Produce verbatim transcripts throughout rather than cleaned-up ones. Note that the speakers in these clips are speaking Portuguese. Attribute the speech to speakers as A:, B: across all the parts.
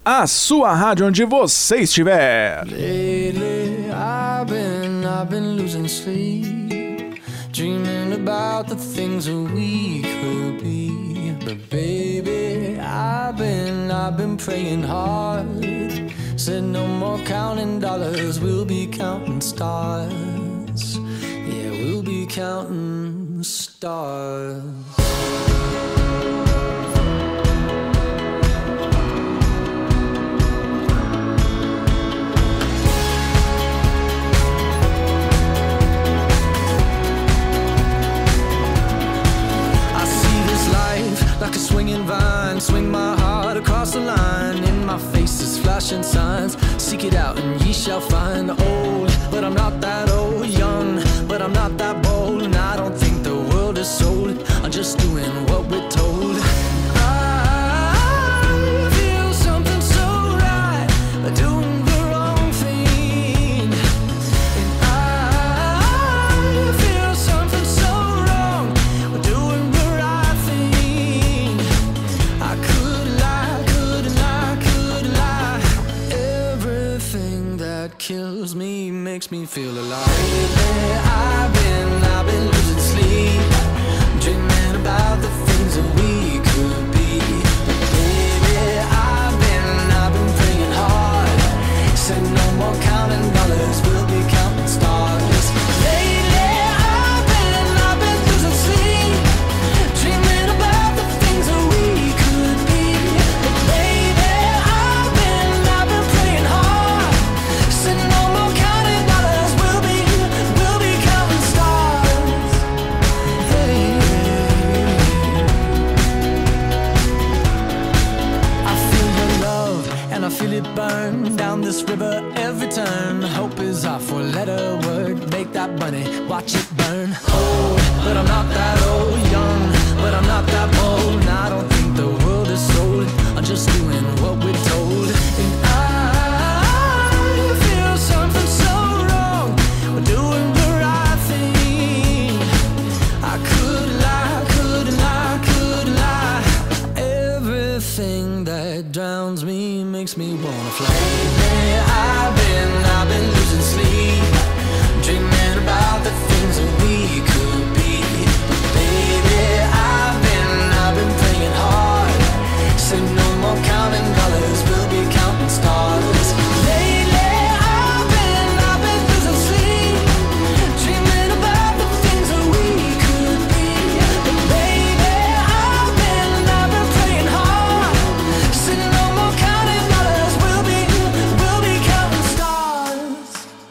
A: a sua rádio onde você estiver.
B: Lately, I've been, I've been losing sleep, dreaming about the things that we could be. But baby, I've been, I've been praying hard. Said no more counting dollars, we'll be counting stars. Yeah, we'll be counting stars. Like a swinging vine, swing my heart across the line. In my face is flashing signs. Seek it out and ye shall find. Old, but I'm not that old. Young, but I'm not that bold. And I don't think the world is sold. I'm just doing what we're told. I feel something so right, doing the wrong thing. And I feel something so wrong, doing the right thing. I could lie, could lie, could lie. Everything that kills me makes me feel alive. Lately, I've been, I've been losing sleep, dreaming about the things that we could be. Baby, I've been, I've been praying hard. Said no more counting dollars, we'll be counting stars. Lately, I've been, I've been losing sleep, dreaming about the things that we could be. But baby, I've been, I've been praying hard. Said no more counting dollars, we'll be, we'll be counting stars. Hey. I feel your love and I feel it burn down this river every turn. Hope is our four-letter word. Make that money, watch it burn. Old, but I'm not that old. Young, but I'm not that bold. And I don't think the world is sold. I'm just doing what we're told. And I feel something so wrong, we're doing the right thing. I could lie, could lie, could lie. Everything that drowns me makes me wanna fly. Lately, I've been, I've been losing sleep, dreaming about the things that we could be. Baby, I've been, I've been praying hard. Said no more counting dollars, we'll be counting stars. Lately, I've been, I've been losing sleep, dreaming about the things that we could be. But baby, I've been, I've been praying hard. Said no more counting dollars, we'll be, we'll be counting stars.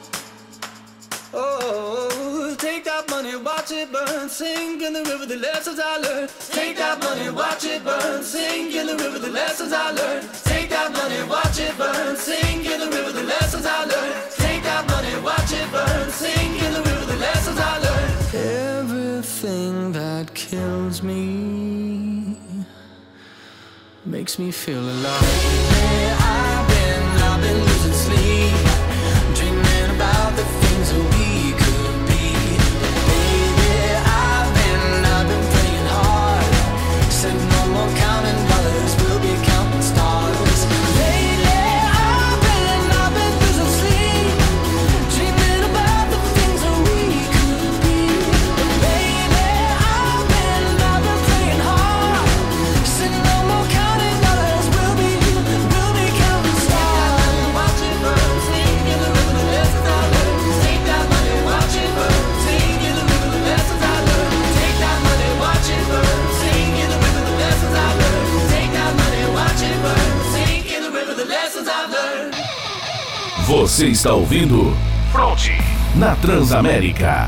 B: Oh, take that money, watch it burn, sink in the river the lessons I learned. Take that money, watch it burn, sink in the river the lessons I learned. Take that money, watch it burn, sink in the river the lessons I learned. Take that money, watch it burn, sink in the river the lessons I learned. Everything that kills me makes me feel alive. Hey, I've been, I've been losing sleep, dreaming about the things that we could be. Baby, I've been, I've been praying hard. Said no more counting dollars, we'll be counting stars. Lately, I've been, I've been losing sleep, dreaming about the things that we could be. Baby, I've been, I've been praying hard. Said no more counting dollars, we'll be, we'll be counting stars. Watch it burn, sing in the river the lessons I learned. Take that money, watch it burn, sing in the river the lessons I learned. Take that money, watch it burn, sing in the river the lessons I learned. Take that money, watch it burn, sing in the river the lessons I've learned.
C: Você está ouvindo Fronte na Transamérica.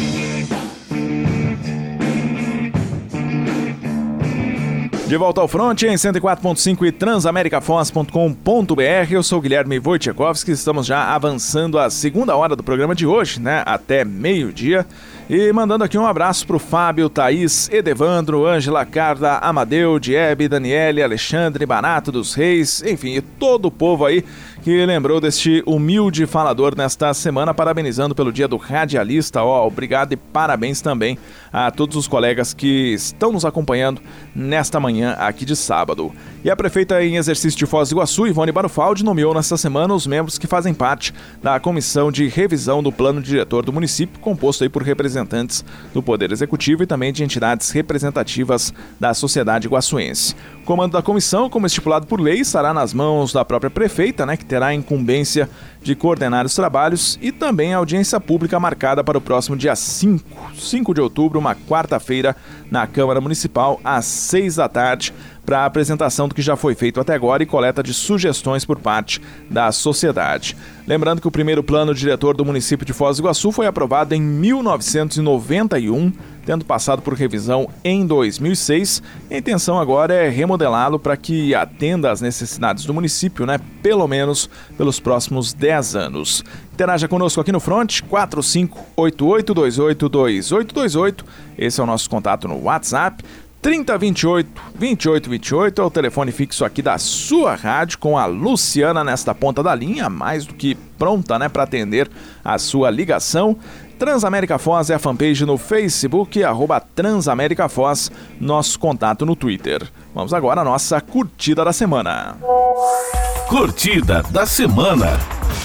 A: De volta ao Front em cento e quatro ponto cinco e transamericafoz ponto com ponto b r. Eu sou o Guilherme Wojciechowski, estamos já avançando a segunda hora do programa de hoje, né? Até meio-dia. E mandando aqui um abraço pro Fábio, Thaís, Edevandro, Ângela, Carla, Amadeu, Diebe, Daniele, Alexandre, Barato dos Reis, enfim, e todo o povo aí que lembrou deste humilde falador nesta semana, parabenizando pelo dia do radialista. Ó, obrigado e parabéns também a todos os colegas que estão nos acompanhando nesta manhã aqui de sábado. E a prefeita em exercício de Foz do Iguaçu, Ivone Barufaldi, nomeou nesta semana os membros que fazem parte da comissão de revisão do plano diretor do município, composto aí por representantes do Poder Executivo e também de entidades representativas da sociedade iguaçuense. O comando da comissão, como estipulado por lei, estará nas mãos da própria prefeita, né, que terá a incumbência de coordenar os trabalhos, e também a audiência pública marcada para o próximo dia cinco de outubro, uma quarta-feira, na Câmara Municipal, às seis da tarde, para a apresentação do que já foi feito até agora e coleta de sugestões por parte da sociedade. Lembrando que o primeiro plano diretor do município de Foz do Iguaçu foi aprovado em mil novecentos e noventa e um, tendo passado por revisão em dois mil e seis. A intenção agora é remodelá-lo para que atenda às necessidades do município, né, pelo menos pelos próximos dez anos. Interaja conosco aqui no Front, quatro cinco oito oito dois oito dois oito dois oito, esse é o nosso contato no WhatsApp. trinta, vinte e oito, vinte e oito, vinte e oito é o telefone fixo aqui da sua rádio, com a Luciana nesta ponta da linha, mais do que pronta, né, para atender a sua ligação. Transamérica Foz é a fanpage no Facebook, arroba Transamérica Foz, nosso contato no Twitter. Vamos agora à nossa curtida da semana.
C: Curtida da semana.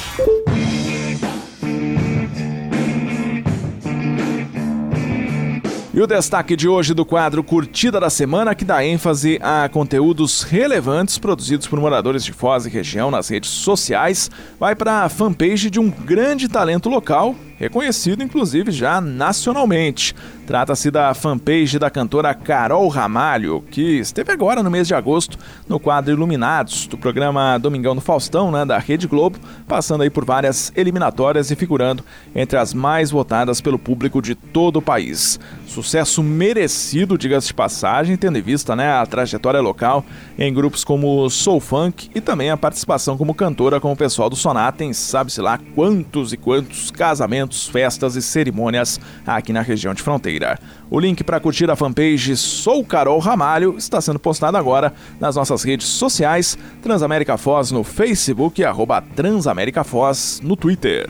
A: E o destaque de hoje do quadro Curtida da Semana, que dá ênfase a conteúdos relevantes produzidos por moradores de Foz e região nas redes sociais, vai para a fanpage de um grande talento local, reconhecido inclusive já nacionalmente. Trata-se da fanpage da cantora Carol Ramalho, que esteve agora no mês de agosto no quadro Iluminados, do programa Domingão do Faustão, né, da Rede Globo, passando aí por várias eliminatórias e figurando entre as mais votadas pelo público de todo o país. Sucesso merecido, diga-se de passagem, tendo em vista, né, a trajetória local em grupos como Soul Funk e também a participação como cantora com o pessoal do Sonata em sabe-se lá quantos e quantos casamentos, festas e cerimônias aqui na região de Fronteira. O link para curtir a fanpage Sou Carol Ramalho está sendo postado agora nas nossas redes sociais, Transamérica Foz no Facebook e arroba Transamérica Foz no Twitter.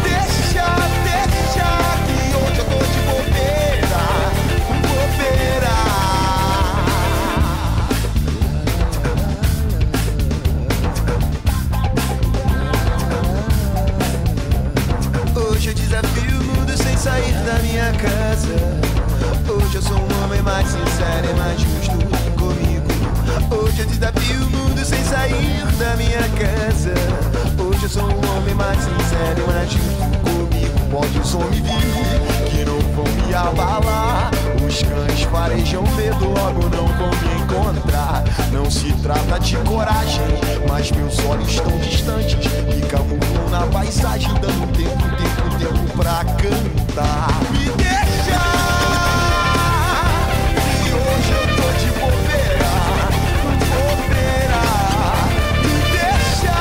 B: Bobeira, Hoje eu desafio o mundo sem sair da minha casa. Hoje eu sou um homem mais sincero e mais justo comigo. Hoje eu desafio o mundo sem sair da minha casa. Hoje eu sou um homem mais sincero e mais justo comigo. Pode o som me vir, que não vão me abalar. Os cães farejam medo, logo não vão me encontrar. Não se trata de coragem, mas meus olhos estão distantes e camuflam na paisagem, dando tempo, tempo, tempo pra cantar. Me deixa, que hoje eu tô de bobeira, bobeira. Me deixa,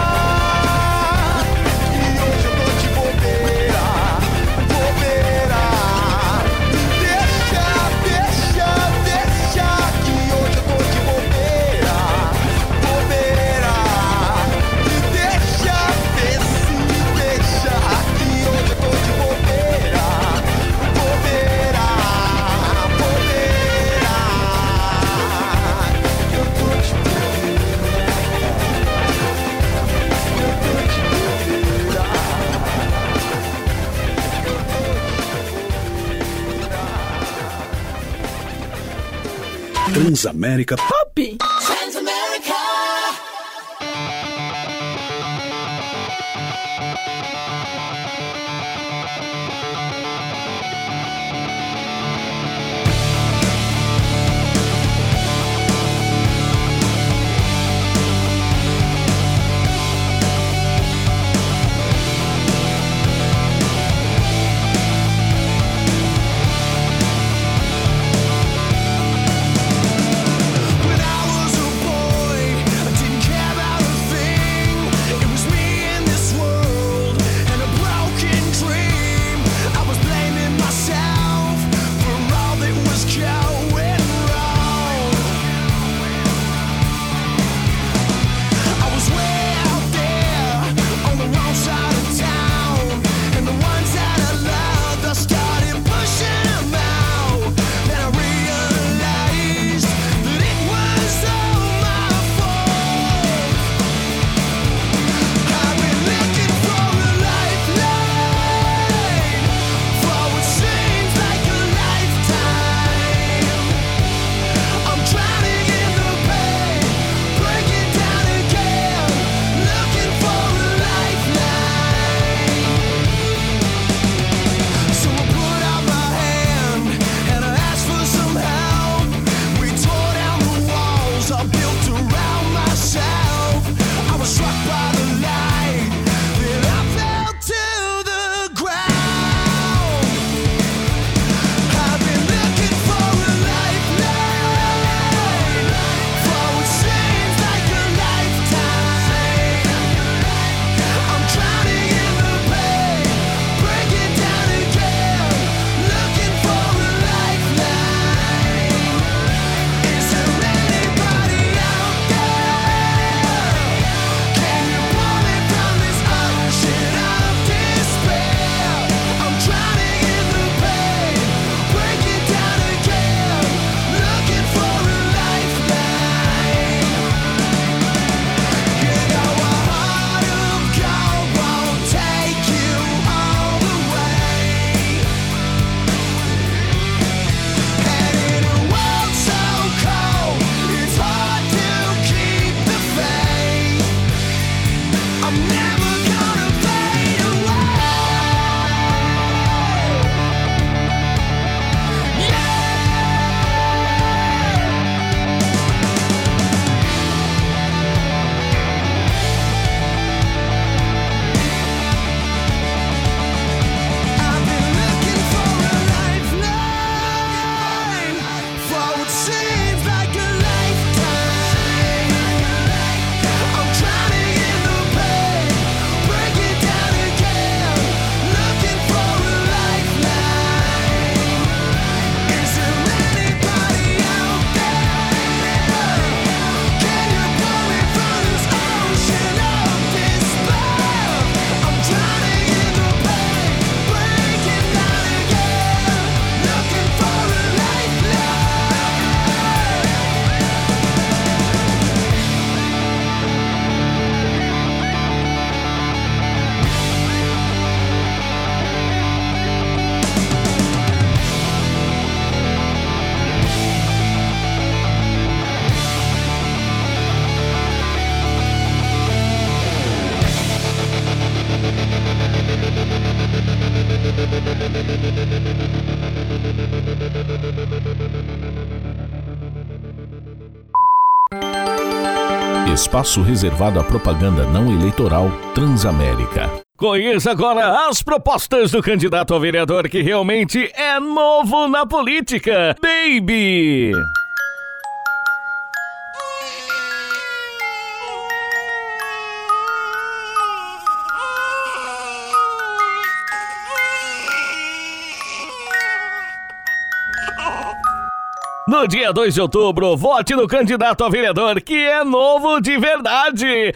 B: que hoje eu tô de bobeira, bobeira. Me deixa, deixa, deixa, que hoje eu tô de bobeira, bobeira. Me deixa, vê se me deixa, que hoje eu tô de bobeira, bobeira, bobeira. Eu tô de bobeira, eu tô de bobeira.
C: Transamérica
D: Pop!
E: Transamerica.
B: When I was
C: Espaço reservado à propaganda não eleitoral Transamérica.
D: Conheça agora as propostas do candidato a vereador que realmente é novo na política, Baby! No dia dois de outubro, vote no candidato a vereador que é novo de verdade,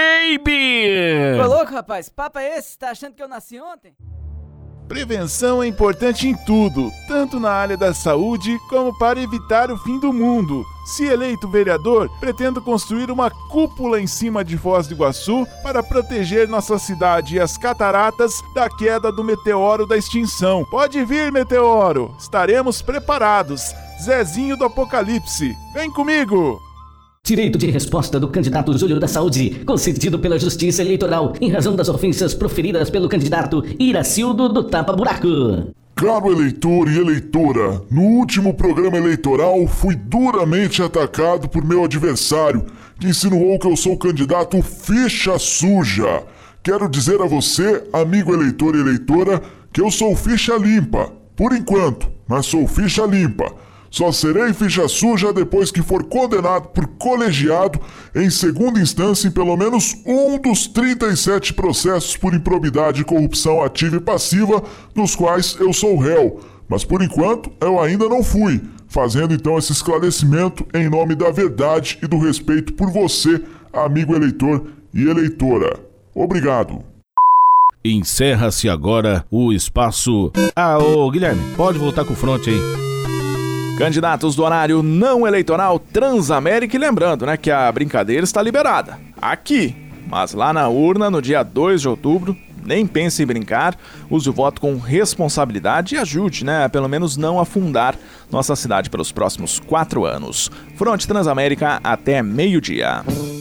D: Baby!
E: Ô louco, rapaz, papo é esse? Tá achando que eu nasci ontem?
F: Prevenção é importante em tudo, tanto na área da saúde como para evitar o fim do mundo. Se eleito vereador, pretendo construir uma cúpula em cima de Foz do Iguaçu para proteger nossa cidade e as cataratas da queda do meteoro da extinção. Pode vir, meteoro! Estaremos preparados. Zezinho do Apocalipse, vem comigo!
G: Direito de resposta do candidato Júlio da Saúde, concedido pela Justiça Eleitoral em razão das ofensas proferidas pelo candidato Iracildo do Tapa Buraco.
H: Caro eleitor e eleitora, no último programa eleitoral fui duramente atacado por meu adversário, que insinuou que eu sou o candidato ficha suja. Quero dizer a você, amigo eleitor e eleitora, que eu sou ficha limpa, por enquanto, mas sou ficha limpa. Só serei ficha suja depois que for condenado por colegiado em segunda instância em pelo menos um dos trinta e sete processos por improbidade e corrupção ativa e passiva nos quais eu sou réu. Mas por enquanto eu ainda não fui, fazendo então esse esclarecimento em nome da verdade e do respeito por você, amigo eleitor e eleitora. Obrigado.
C: Encerra-se agora o espaço... Ah, ô Guilherme, pode voltar com o front aí.
A: Candidatos do horário não eleitoral Transamérica, e lembrando, né, que a brincadeira está liberada aqui, mas lá na urna, no dia dois de outubro, nem pense em brincar, use o voto com responsabilidade e ajude, né, a pelo menos não afundar nossa cidade pelos próximos quatro anos. Fronte Transamérica até meio-dia.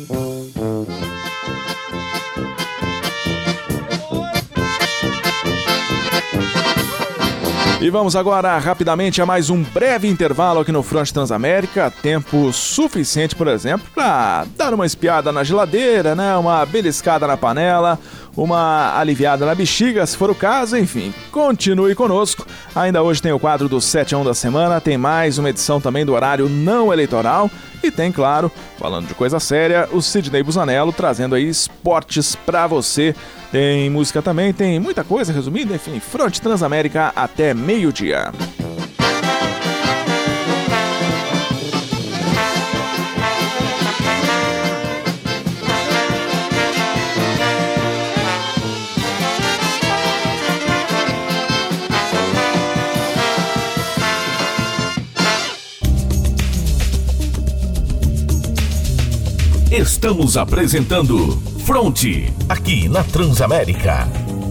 A: E vamos agora rapidamente a mais um breve intervalo aqui no Fronte Transamérica. Tempo suficiente, por exemplo, para dar uma espiada na geladeira, né? Uma beliscada na panela, uma aliviada na bexiga, se for o caso, enfim. Continue conosco. Ainda hoje tem o quadro do sete a um da semana, tem mais uma edição também do horário não eleitoral e tem, claro, falando de coisa séria, o Sidney Busanello trazendo aí esportes pra você. Tem música também, tem muita coisa resumida, enfim, Fronte Transamérica até meio-dia.
C: Estamos apresentando Fronte, aqui na Transamérica.